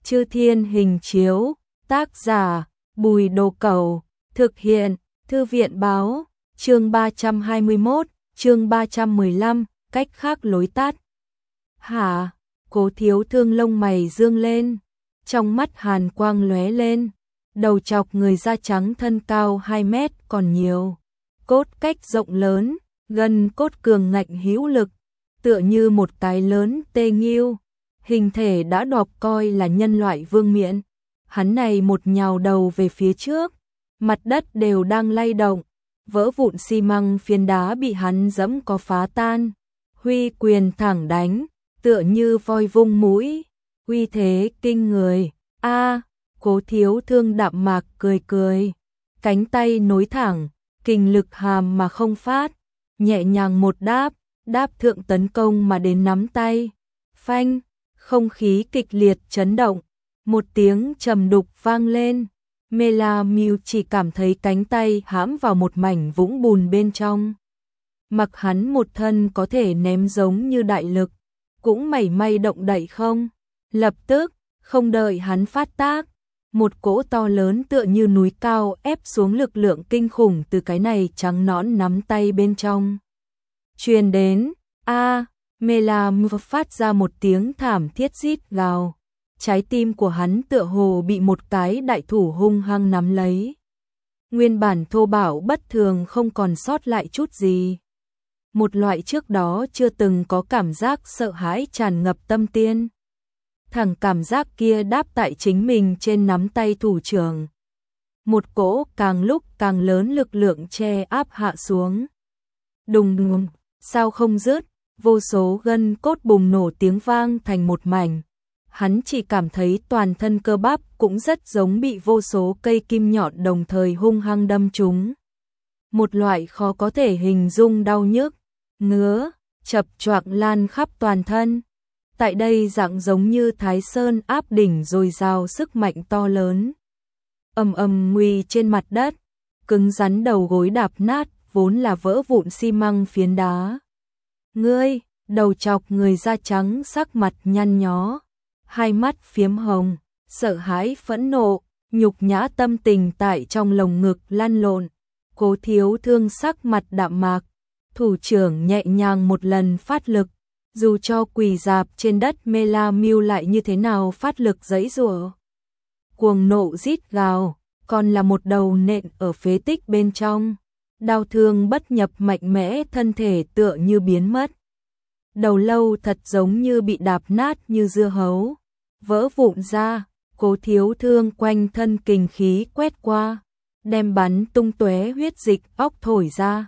Chư Thiên Hình Chiếu, tác giả Bùi Đồ Cẩu, thực hiện Thư viện Báo, chương 321, chương 315, cách khác lối tắt. Hả? Cố Thiếu Thương lông mày dương lên, trong mắt hàn quang lóe lên, đầu chọc người da trắng thân cao 2 mét còn nhiều, cốt cách rộng lớn, gân cốt cường ngạnh hữu lực, tựa như một cái lớn tê nghiêu, hình thể đã đọc coi là nhân loại vương miện. Hắn này một nhào đầu về phía trước, mặt đất đều đang lay động, vỡ vụn xi măng phiến đá bị hắn giẫm có phá tan, huy quyền thẳng đánh, tựa như voi vung mũi, uy thế kinh người. A, Cố Thiếu Thương đạm mạc cười cười, cánh tay nối thẳng, kình lực hàm mà không phát, nhẹ nhàng một đáp thượng tấn công mà đến nắm tay. Phanh, không khí kịch liệt chấn động, một tiếng trầm đục vang lên. Melamew chỉ cảm thấy cánh tay hãm vào một mảnh vũng bùn bên trong. Mặc hắn một thân có thể ném giống như đại lực, cũng mảy may động đậy không. Lập tức, không đợi hắn phát tác, một cỗ to lớn tựa như núi cao ép xuống lực lượng kinh khủng từ cái này trắng nõn nắm tay bên trong truyền đến. A, Melamew phát ra một tiếng thảm thiết rít gào. Trái tim của hắn tựa hồ bị một cái đại thủ hung hăng nắm lấy. Nguyên bản thô bạo bất thường không còn sót lại chút gì. Một loại trước đó chưa từng có cảm giác sợ hãi tràn ngập tâm tiên. Thẳng cảm giác kia đáp tại chính mình trên nắm tay thủ trưởng. Một cỗ càng lúc càng lớn lực lượng che áp hạ xuống. Đùng đùng, sao không dứt, vô số gân cốt bùng nổ tiếng vang thành một mảnh. Hắn chỉ cảm thấy toàn thân cơ bắp cũng rất giống bị vô số cây kim nhọn đồng thời hung hăng đâm trúng. Một loại khó có thể hình dung đau nhức, ngứa, chập choạng lan khắp toàn thân. Tại đây dạng giống như Thái Sơn áp đỉnh dồi dào sức mạnh to lớn. Ầm ầm nguy trên mặt đất, cứng rắn đầu gối đạp nát vốn là vỡ vụn xi măng phiến đá. Ngươi, đầu chọc người da trắng sắc mặt nhăn nhó, hai mắt phiếm hồng, sợ hãi phẫn nộ, nhục nhã tâm tình tại trong lồng ngực lăn lộn. Cố Thiếu Thương sắc mặt đạm mạc, thủ trưởng nhẹ nhàng một lần phát lực, dù cho quỳ rạp trên đất Melamew lại như thế nào phát lực giãy giụa. Cuồng nộ rít gào, còn là một đầu nện ở phế tích bên trong. Đau thương bất nhập mạnh mẽ, thân thể tựa như biến mất. Đầu lâu thật giống như bị đạp nát như dưa hấu, vỡ vụn ra. Cố Thiếu Thương quanh thân kình khí quét qua, đem bắn tung tóe huyết dịch óc thổi ra.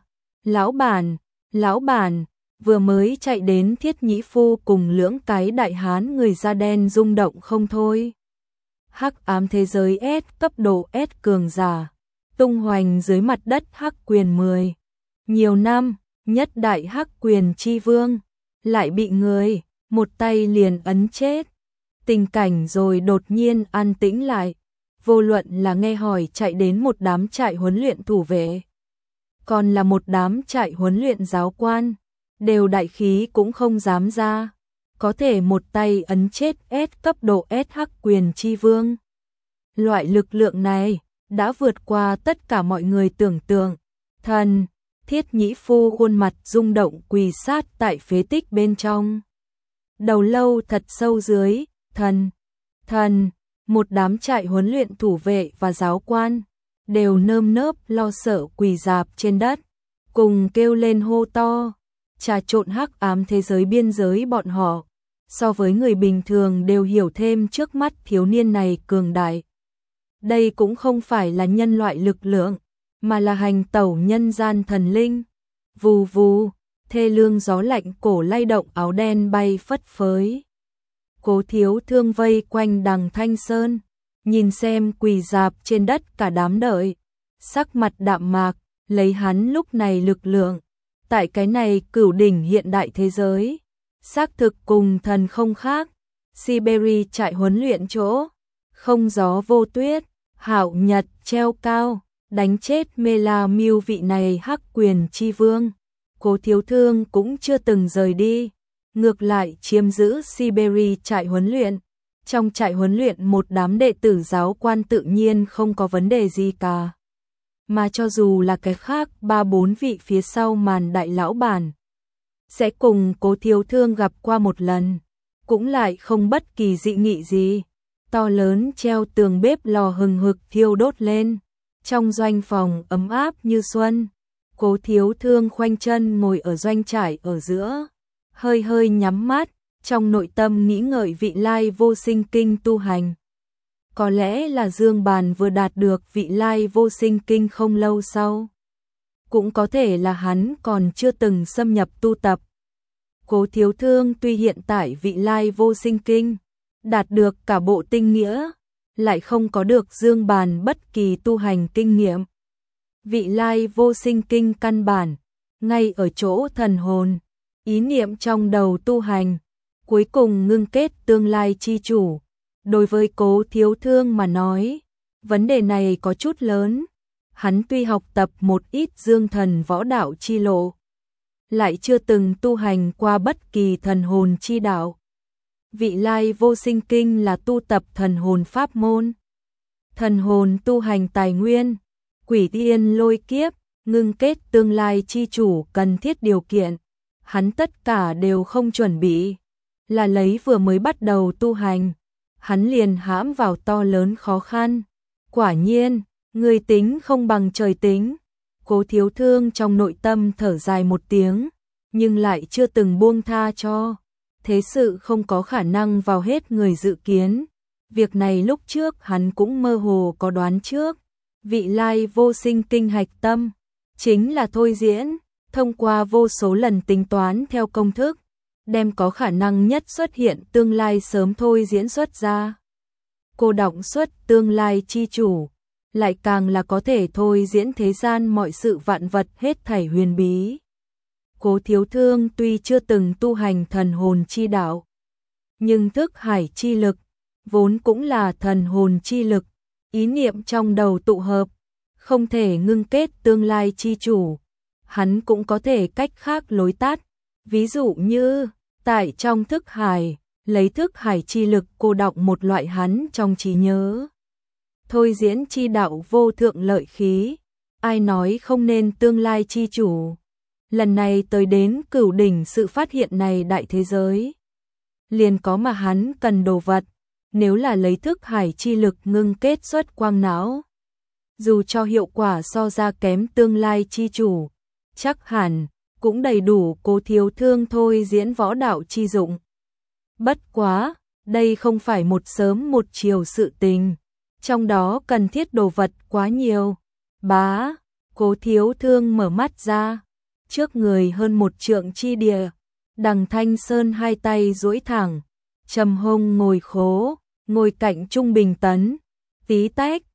Lão bản, vừa mới chạy đến Thiết Nhĩ Phu cùng lưỡng cái đại hán người da đen rung động không thôi. Hắc ám thế giới S cấp độ S cường giả, tung hoành dưới mặt đất Hắc Quyền 10. Nhiều năm, nhất đại Hắc Quyền chi vương, lại bị người một tay liền ấn chết. Tình cảnh rồi đột nhiên an tĩnh lại, vô luận là nghe hỏi chạy đến một đám trại huấn luyện thủ vệ, còn là một đám trại huấn luyện giáo quan, đều đại khí cũng không dám ra, có thể một tay ấn chết S cấp độ S Hắc Quyền chi vương. Loại lực lượng này đã vượt qua tất cả mọi người tưởng tượng. Thần, Thiết Nhĩ Phu khuôn mặt rung động quỳ sát tại phế tích bên trong. Đầu lâu thật sâu dưới, thần, một đám trại huấn luyện thủ vệ và giáo quan, đều nơm nớp lo sợ quỳ rạp trên đất, cùng kêu lên hô to, trà trộn hắc ám thế giới biên giới bọn họ, so với người bình thường đều hiểu thêm trước mắt thiếu niên này cường đại. Đây cũng không phải là nhân loại lực lượng, mà là hành tẩu nhân gian thần linh. Vù vù, thê lương gió lạnh cổ lay động áo đen bay phất phới. Cố Thiếu Thương vây quanh đằng Thanh Sơn, nhìn xem quỳ rạp trên đất cả đám đợi, sắc mặt đạm mạc, lấy hắn lúc này lực lượng, tại cái này cửu đỉnh hiện đại thế giới, xác thực cùng thần không khác. Siberia trại huấn luyện chỗ, không gió vô tuyết, hạo nhật treo cao, đánh chết Melamew vị này Hắc Quyền chi vương. Cố Thiếu Thương cũng chưa từng rời đi, ngược lại chiếm giữ Siberia trại huấn luyện, Trong trại huấn luyện một đám đệ tử giáo quan tự nhiên không có vấn đề gì cả. Mà cho dù là cái khác 3-4 vị phía sau màn đại lão bản sẽ cùng Cố Thiếu Thương gặp qua một lần, cũng lại không bất kỳ dị nghị gì. To lớn treo tường bếp lò hừng hực thiêu đốt lên, trong doanh phòng ấm áp như xuân. Cố Thiếu Thương khoanh chân ngồi ở doanh trại ở giữa, hơi hơi nhắm mắt, trong nội tâm nghĩ ngợi vị lai vô sinh kinh tu hành. Có lẽ là Dương Bàn vừa đạt được vị lai vô sinh kinh không lâu sau. Cũng có thể là hắn còn chưa từng xâm nhập tu tập. Cố Thiếu Thương tuy hiện tại vị lai vô sinh kinh, đạt được cả bộ tinh nghĩa, lại không có được Dương Bàn bất kỳ tu hành kinh nghiệm. Vị lai vô sinh kinh căn bản, ngay ở chỗ thần hồn, ý niệm trong đầu tu hành, cuối cùng ngưng kết tương lai chi chủ. Đối với Cố Thiếu Thương mà nói, vấn đề này có chút lớn. Hắn tuy học tập một ít dương thần võ đạo chi lộ, lại chưa từng tu hành qua bất kỳ thần hồn chi đạo. Vị lai vô sinh kinh là tu tập thần hồn pháp môn. Thần hồn tu hành tài nguyên, quỷ tiên lôi kiếp, ngưng kết tương lai chi chủ cần thiết điều kiện. Hắn tất cả đều không chuẩn bị, là lấy vừa mới bắt đầu tu hành, hắn liền hãm vào to lớn khó khăn. Quả nhiên, người tính không bằng trời tính. Cố Thiếu Thương trong nội tâm thở dài một tiếng, nhưng lại chưa từng buông tha cho. Thế sự không có khả năng vào hết người dự kiến. Việc này lúc trước hắn cũng mơ hồ có đoán trước. Vị lai vô sinh kinh hạch tâm, chính là thôi diễn, thông qua vô số lần tính toán theo công thức, đem có khả năng nhất xuất hiện tương lai sớm thôi diễn xuất ra. Cô động xuất tương lai chi chủ, lại càng là có thể thôi diễn thế gian mọi sự vạn vật hết thảy huyền bí. Cố Thiếu Thương tuy chưa từng tu hành thần hồn chi đạo, nhưng thức hải chi lực, vốn cũng là thần hồn chi lực, ý niệm trong đầu tụ hợp, không thể ngưng kết tương lai chi chủ. Hắn cũng có thể cách khác lối tắt, ví dụ như, tại trong thức hải, lấy thức hải chi lực cô đọng một loại hắn trong trí nhớ. Thôi diễn chi đạo vô thượng lợi khí, ai nói không nên tương lai chi chủ. Lần này tới đến cửu đỉnh sự phát hiện này đại thế giới, liền có mà hắn cần đồ vật, nếu là lấy thức hải chi lực ngưng kết xuất quang não. Dù cho hiệu quả so ra kém tương lai chi chủ, chắc hẳn cũng đầy đủ Cố Thiếu Thương thôi diễn võ đạo chi dụng. Bất quá, đây không phải một sớm một chiều sự tình, trong đó cần thiết đồ vật quá nhiều. Bá, Cố Thiếu Thương mở mắt ra, trước người hơn 1 trượng chi địa, Đằng Thanh Sơn hai tay duỗi thẳng, trầm hông ngồi khố, ngồi cạnh Trung Bình Tấn, tí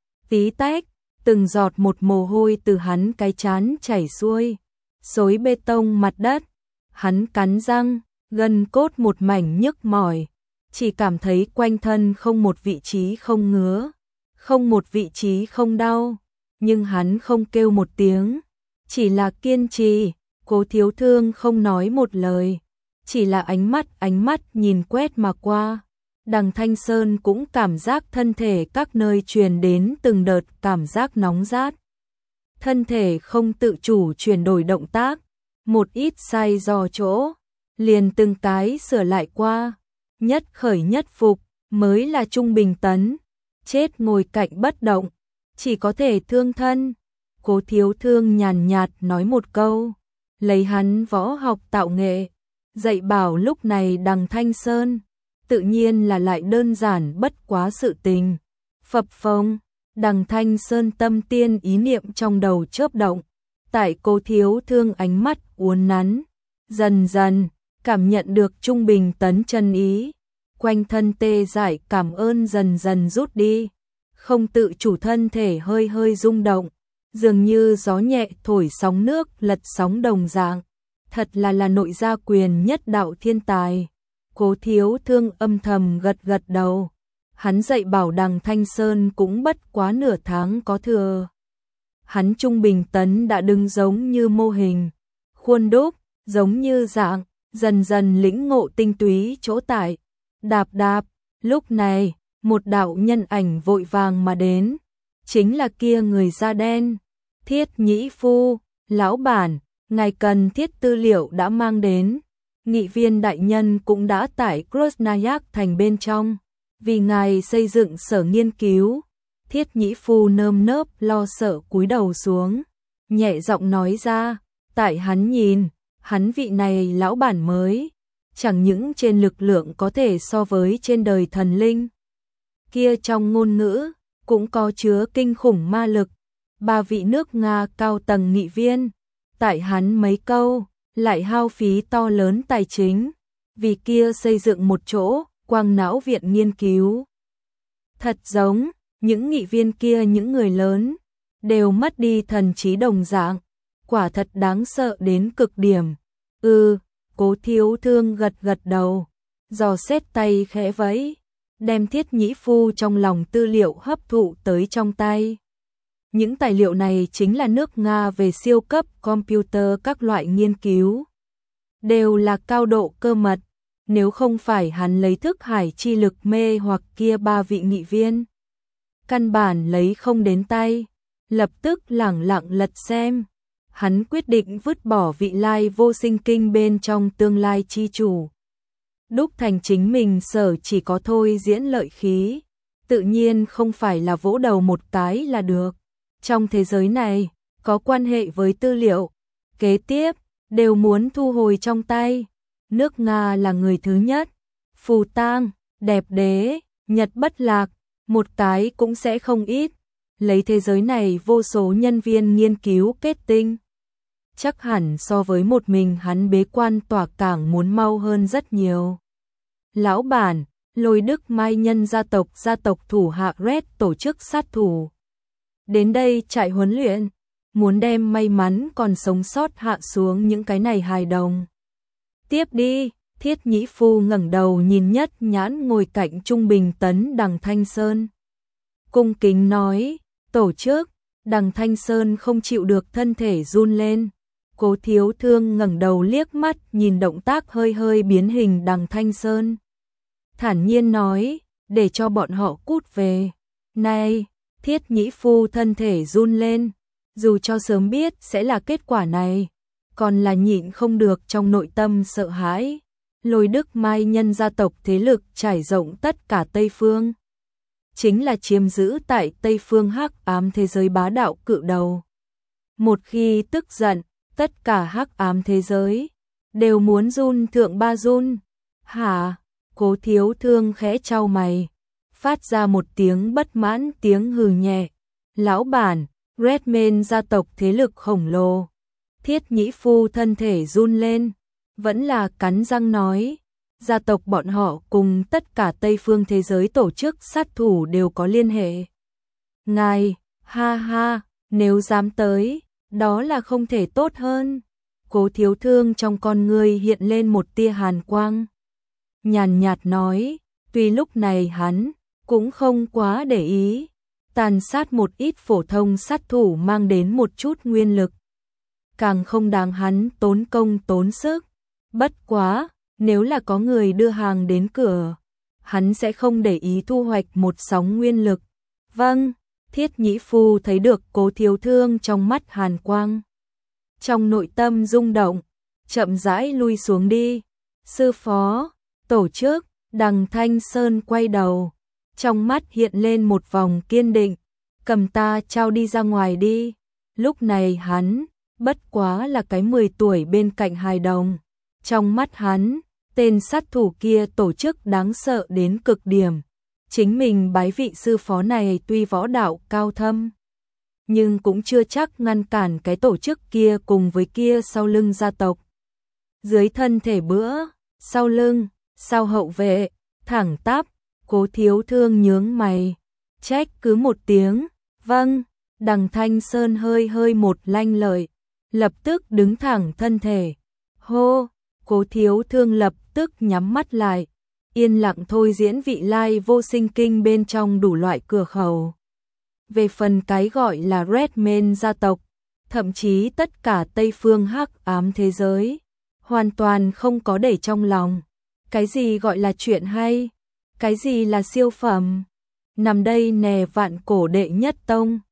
tách, từng giọt một mồ hôi từ hắn cái trán chảy xuôi, xối bê tông mặt đất. Hắn cắn răng, gân cốt một mảnh nhức mỏi, chỉ cảm thấy quanh thân không một vị trí không ngứa, không một vị trí không đau, nhưng hắn không kêu một tiếng, chỉ là kiên trì. Cố Thiếu Thương không nói một lời, chỉ là ánh mắt nhìn quét mà qua. Đằng Thanh Sơn cũng cảm giác thân thể các nơi truyền đến từng đợt cảm giác nóng rát. Thân thể không tự chủ chuyển đổi động tác, một ít sai dò chỗ, liền từng cái sửa lại qua. Nhất khởi nhất phục, mới là Trung Bình Tấn, chết ngồi cạnh bất động, chỉ có thể thương thân. Cố Thiếu Thương nhàn nhạt nói một câu, lấy hắn võ học tạo nghệ, dạy bảo lúc này Đằng Thanh Sơn, tự nhiên là lại đơn giản bất quá sự tình. Phập phồng, Đằng Thanh Sơn tâm tiên ý niệm trong đầu chớp động, tại Cố Thiếu Thương ánh mắt uốn nắn, dần dần cảm nhận được Trung Bình Tấn chân ý, quanh thân tê dại cảm ơn dần dần rút đi, không tự chủ thân thể hơi hơi rung động, dường như gió nhẹ thổi sóng nước lật sóng đồng dạng. Thật là nội gia quyền nhất đạo thiên tài. Cố Thiếu Thương âm thầm gật đầu. Hắn dạy bảo Đằng Thanh Sơn cũng bất quá nửa tháng có thừa. Hắn Trung Bình Tấn đã đứng giống như mô hình, khuôn đúc, giống như dạng, dần dần lĩnh ngộ tinh túy chỗ tại. Đạp, Lúc này, một đạo nhân ảnh vội vàng mà đến, chính là kia người da đen. Thiết Nhĩ Phu, lão bản, ngài cần thiết tư liệu đã mang đến. Nghị viên đại nhân cũng đã tải Krasnayak thành bên trong, vì ngài xây dựng sở nghiên cứu. Thiết Nhĩ Phu nơm nớp lo sợ cúi đầu xuống, nhẹ giọng nói ra, tại hắn nhìn, hắn vị này lão bản mới, chẳng những trên lực lượng có thể so với trên đời thần linh. Kia trong ngôn ngữ, cũng có chứa kinh khủng ma lực. 3 vị nước Nga cao tầng nghị viên, tại hắn mấy câu, lại hao phí to lớn tài chính, vì kia xây dựng một chỗ, quang não viện nghiên cứu. Thật giống, những nghị viên kia những người lớn, đều mất đi thần trí đồng dạng, quả thật đáng sợ đến cực điểm. Cố Thiếu Thương gật gật đầu, dò xét tay khẽ vẫy, đem Thiết Nhĩ Phu trong lòng tư liệu hấp thụ tới trong tay. Những tài liệu này chính là nước Nga về siêu cấp computer các loại nghiên cứu. Đều là cao độ cơ mật, nếu không phải hắn lấy thức hải chi lực mê hoặc kia 3 vị nghị viên. Căn bản lấy không đến tay, lập tức lẳng lặng lật xem. Hắn quyết định vứt bỏ vị lai vô sinh kinh bên trong tương lai chi chủ. Đúc thành chính mình sở chỉ có thôi diễn lợi khí, tự nhiên không phải là vỗ đầu một cái là được. Trong thế giới này, có quan hệ với tư liệu, kế tiếp, đều muốn thu hồi trong tay. Nước Nga là người thứ nhất, Phù Tang, Đẹp Đế, Nhật Bất Lạc, một cái cũng sẽ không ít. Lấy thế giới này vô số nhân viên nghiên cứu kết tinh. Chắc hẳn so với một mình hắn bế quan tỏa cảng muốn mau hơn rất nhiều. Lão bản, Lôi Đức Mai nhân gia tộc thủ hạ Red tổ chức sát thủ. Đến đây trại huấn luyện, muốn đem may mắn còn sống sót hạ xuống những cái này hài đồng. Tiếp đi, Thiết Nhĩ Phu ngẩng đầu nhìn Nhất Nhãn ngồi cạnh trung bình tấn Đằng Thanh Sơn. Cung kính nói, tổ chức, Đằng Thanh Sơn không chịu được thân thể run lên. Cố Thiếu Thương ngẩng đầu liếc mắt nhìn động tác hơi hơi biến hình Đằng Thanh Sơn. Thản nhiên nói, để cho bọn họ cút về. Này, Thiết Nhĩ Phu thân thể run lên, dù cho sớm biết sẽ là kết quả này, còn là nhịn không được trong nội tâm sợ hãi. Lôi Đức Mai nhân gia tộc thế lực trải rộng tất cả Tây Phương. Chính là chiếm giữ tại Tây Phương hắc ám thế giới bá đạo cự đầu. Một khi tức giận, tất cả hắc ám thế giới đều muốn run thượng ba run. Hả? Cố Thiếu Thương khẽ chau mày, phát ra một tiếng bất mãn tiếng hừ nhẹ. Lão bản, Redman gia tộc thế lực khổng lồ. Thiết Nhĩ Phu thân thể run lên, vẫn là cắn răng nói, gia tộc bọn họ cùng tất cả Tây Phương thế giới tổ chức sát thủ đều có liên hệ. Ngài, ha ha, nếu dám tới, đó là không thể tốt hơn. Cố Thiếu Thương trong con ngươi hiện lên một tia hàn quang. Nhàn nhạt nói, tuy lúc này hắn cũng không quá để ý, tàn sát một ít phổ thông sát thủ mang đến một chút nguyên lực. Càng không đáng hắn tốn công tốn sức. Bất quá, nếu là có người đưa hàng đến cửa, hắn sẽ không để ý thu hoạch một sóng nguyên lực. Vâng, Thiết Nhĩ Phu thấy được Cố Thiếu Thương trong mắt hàn quang. Trong nội tâm rung động, chậm rãi lui xuống đi. Sư phó, tổ chức, Đằng Thanh Sơn quay đầu, trong mắt hiện lên một vòng kiên định, cầm ta trao đi ra ngoài đi. Lúc này hắn, bất quá là cái 10 tuổi bên cạnh hài đồng. Trong mắt hắn, tên sát thủ kia tổ chức đáng sợ đến cực điểm. Chính mình bái vị sư phó này tuy võ đạo cao thâm, nhưng cũng chưa chắc ngăn cản cái tổ chức kia cùng với kia sau lưng gia tộc. Dưới thân thể bữa, sau lưng, sau hậu vệ, thẳng tắp, Cố Thiếu Thương nhướng mày, trách cứ một tiếng, vâng. Đằng Thanh Sơn hơi hơi một lanh lợi, lập tức đứng thẳng thân thể. Hô, Cố Thiếu Thương lập tức nhắm mắt lại, yên lặng thôi diễn vị lai vô sinh kinh bên trong đủ loại cửa khẩu. Về phần cái gọi là Redman gia tộc, thậm chí tất cả Tây Phương hắc ám thế giới, hoàn toàn không có để trong lòng. Cái gì gọi là chuyện hay, Cái gì là siêu phẩm? Nằm đây nè, vạn cổ đệ nhất tông.